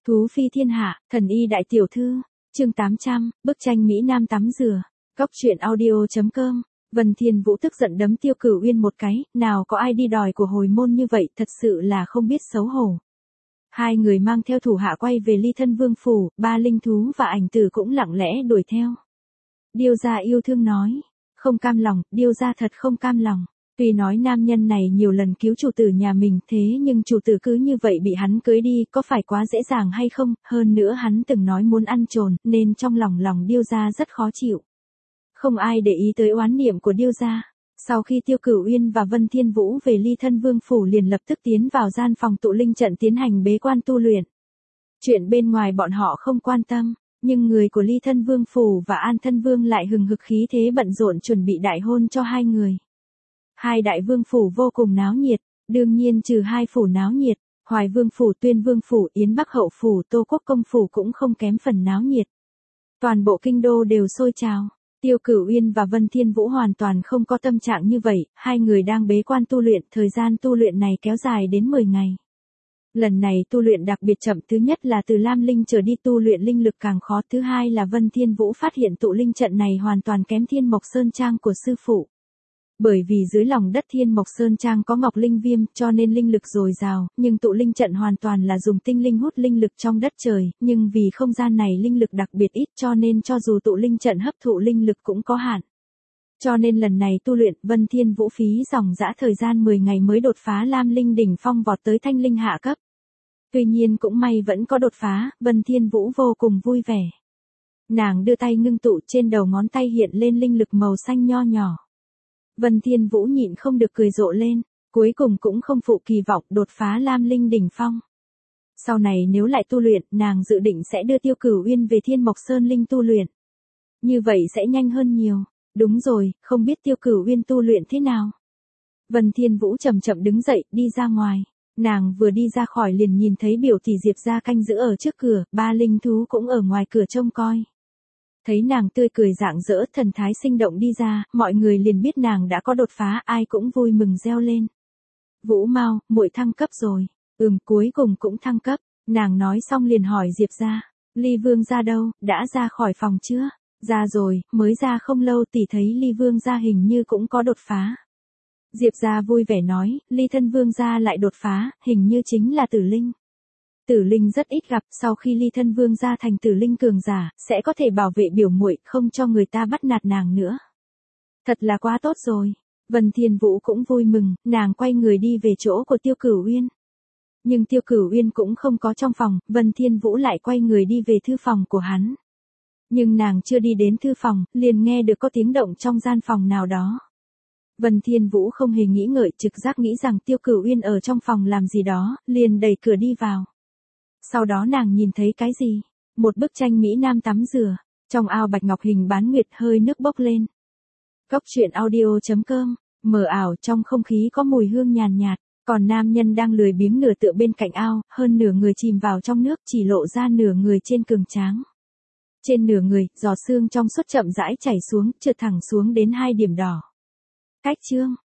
Thú phi thiên hạ, thần y đại tiểu thư, chương 800, bức tranh Mỹ Nam tắm rửa, góc truyện audio.com. Vân Thiên Vũ tức giận đấm Tiêu Cửu Uyên một cái, nào có ai đi đòi của hồi môn như vậy, thật sự là không biết xấu hổ. Hai người mang theo thủ hạ quay về Ly Thân Vương phủ, ba linh thú và ảnh tử cũng lặng lẽ đuổi theo. Điêu gia yêu thương nói, không cam lòng, điêu gia thật không cam lòng. Tuy nói nam nhân này nhiều lần cứu chủ tử nhà mình thế nhưng chủ tử cứ như vậy bị hắn cưới đi có phải quá dễ dàng hay không, hơn nữa hắn từng nói muốn ăn trồn nên trong lòng điêu gia rất khó chịu. Không ai để ý tới oán niệm của điêu gia. Sau khi Tiêu Cửu Uyên và Vân Thiên Vũ về Ly Thân Vương phủ liền lập tức tiến vào gian phòng tụ linh trận tiến hành bế quan tu luyện. Chuyện bên ngoài bọn họ không quan tâm, nhưng người của Ly Thân Vương phủ và An Thân Vương lại hừng hực khí thế bận rộn chuẩn bị đại hôn cho hai người. Hai đại vương phủ vô cùng náo nhiệt, đương nhiên trừ hai phủ náo nhiệt, Hoài Vương phủ, Tuyên Vương phủ, Yến Bắc Hậu phủ, Tô Quốc công phủ cũng không kém phần náo nhiệt. Toàn bộ kinh đô đều sôi trào. Tiêu Cửu Uyên và Vân Thiên Vũ hoàn toàn không có tâm trạng như vậy, hai người đang bế quan tu luyện, thời gian tu luyện này kéo dài đến 10 ngày. Lần này tu luyện đặc biệt chậm, thứ nhất là từ Lam Linh trở đi tu luyện linh lực càng khó, thứ hai là Vân Thiên Vũ phát hiện tụ linh trận này hoàn toàn kém Thiên Mộc Sơn Trang của sư phụ. Bởi vì dưới lòng đất Thiên Mộc Sơn Trang có Ngọc Linh Viêm cho nên linh lực dồi dào, nhưng tụ linh trận hoàn toàn là dùng tinh linh hút linh lực trong đất trời, nhưng vì không gian này linh lực đặc biệt ít cho nên cho dù tụ linh trận hấp thụ linh lực cũng có hạn. Cho nên lần này tu luyện, Vân Thiên Vũ phí dòng dã thời gian 10 ngày mới đột phá Lam Linh đỉnh phong vọt tới Thanh Linh hạ cấp. Tuy nhiên cũng may vẫn có đột phá, Vân Thiên Vũ vô cùng vui vẻ. Nàng đưa tay ngưng tụ, trên đầu ngón tay hiện lên linh lực màu xanh nho nhỏ. Vân Thiên Vũ nhịn không được cười rộ lên, cuối cùng cũng không phụ kỳ vọng đột phá Lam Linh đỉnh phong. Sau này nếu lại tu luyện, nàng dự định sẽ đưa Tiêu Cửu Uyên về Thiên Mộc Sơn Linh tu luyện. Như vậy sẽ nhanh hơn nhiều. Đúng rồi, không biết Tiêu Cửu Uyên tu luyện thế nào. Vân Thiên Vũ chậm chậm đứng dậy, đi ra ngoài. Nàng vừa đi ra khỏi liền nhìn thấy biểu tỷ Diệp gia canh giữ ở trước cửa, ba linh thú cũng ở ngoài cửa trông coi. Thấy nàng tươi cười rạng rỡ, thần thái sinh động đi ra, mọi người liền biết nàng đã có đột phá, ai cũng vui mừng reo lên. Vũ Mao, muội thăng cấp rồi. Cuối cùng cũng thăng cấp. Nàng nói xong liền hỏi Diệp gia, Ly Vương gia đâu, đã ra khỏi phòng chưa? Ra rồi, mới ra không lâu, tỷ thấy Ly Vương gia hình như cũng có đột phá. Diệp gia vui vẻ nói, Ly Thân Vương gia lại đột phá, hình như chính là Tử Linh. Tử Linh rất ít gặp, sau khi Ly Thân Vương gia thành Tử Linh cường giả, sẽ có thể bảo vệ biểu muội, không cho người ta bắt nạt nàng nữa. Thật là quá tốt rồi. Vân Thiên Vũ cũng vui mừng, nàng quay người đi về chỗ của Tiêu Cửu Uyên. Nhưng Tiêu Cửu Uyên cũng không có trong phòng, Vân Thiên Vũ lại quay người đi về thư phòng của hắn. Nhưng nàng chưa đi đến thư phòng, liền nghe được có tiếng động trong gian phòng nào đó. Vân Thiên Vũ không hề nghĩ ngợi, trực giác nghĩ rằng Tiêu Cửu Uyên ở trong phòng làm gì đó, liền đẩy cửa đi vào. Sau đó nàng nhìn thấy cái gì? Một bức tranh Mỹ Nam tắm rửa, trong ao bạch ngọc hình bán nguyệt, hơi nước bốc lên. Góc truyện audio.com, mờ ảo trong không khí có mùi hương nhàn nhạt, còn nam nhân đang lười biếng nửa tựa bên cạnh ao, hơn nửa người chìm vào trong nước, chỉ lộ ra nửa người trên cường tráng. Trên nửa người, giọt sương trong suốt chậm rãi chảy xuống, trượt thẳng xuống đến hai điểm đỏ. Cách chương